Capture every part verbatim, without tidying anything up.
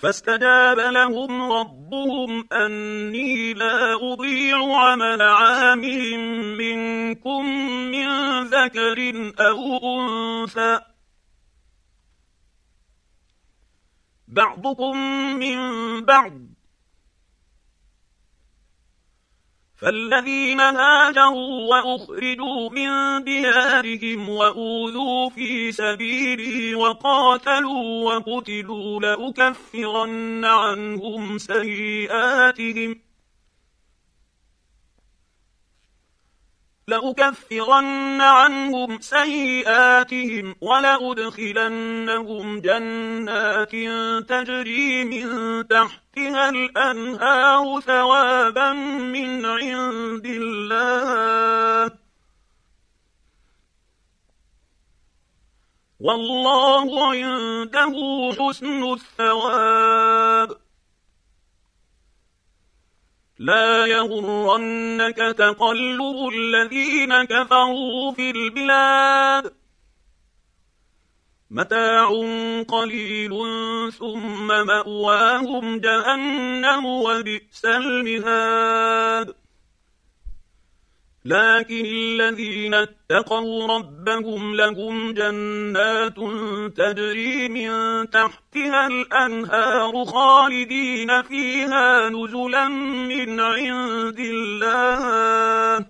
فاستجاب لهم ربهم أني لا أضيع عمل عامل منكم من ذكر أو أنثى بعضكم من بعض، فالذين هاجروا وأخرجوا من ديارهم وأوذوا في سبيلي وقاتلوا وقتلوا لأكفرن عنهم سيئاتهم لأكفرن عنهم سيئاتهم ولأدخلنهم جنات تجري من تحتها الأنهار ثوابا من عند الله والله عنده حسن الثواب. لا يغرنك تقلب الذين كفروا في البلاد، متاع قليل ثم مأواهم جهنم وبئس المهاد. لكن الذين اتقوا ربهم لهم جنات تجري من تحتها الأنهار خالدين فيها نزلا من عند الله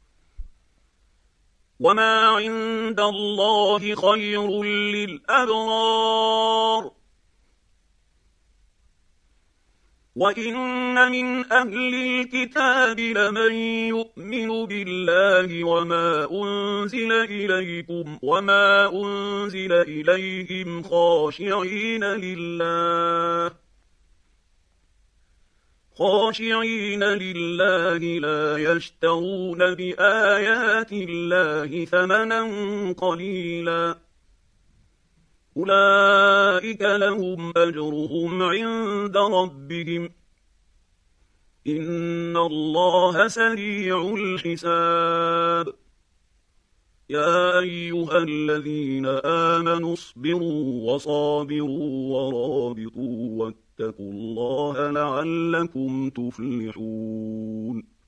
وما عند الله خير للأبرار. وإن من أهل الكتاب لمن يؤمن بالله وما أنزل إليكم وما أنزل إليهم خاشعين لله خاشعين لله لا يشترون بآيات الله ثمنا قليلا أولئك لهم أجرهم عند ربهم إن الله سريع الحساب. يا أيها الذين آمنوا اصبروا وصابروا ورابطوا واتقوا الله لعلكم تفلحون.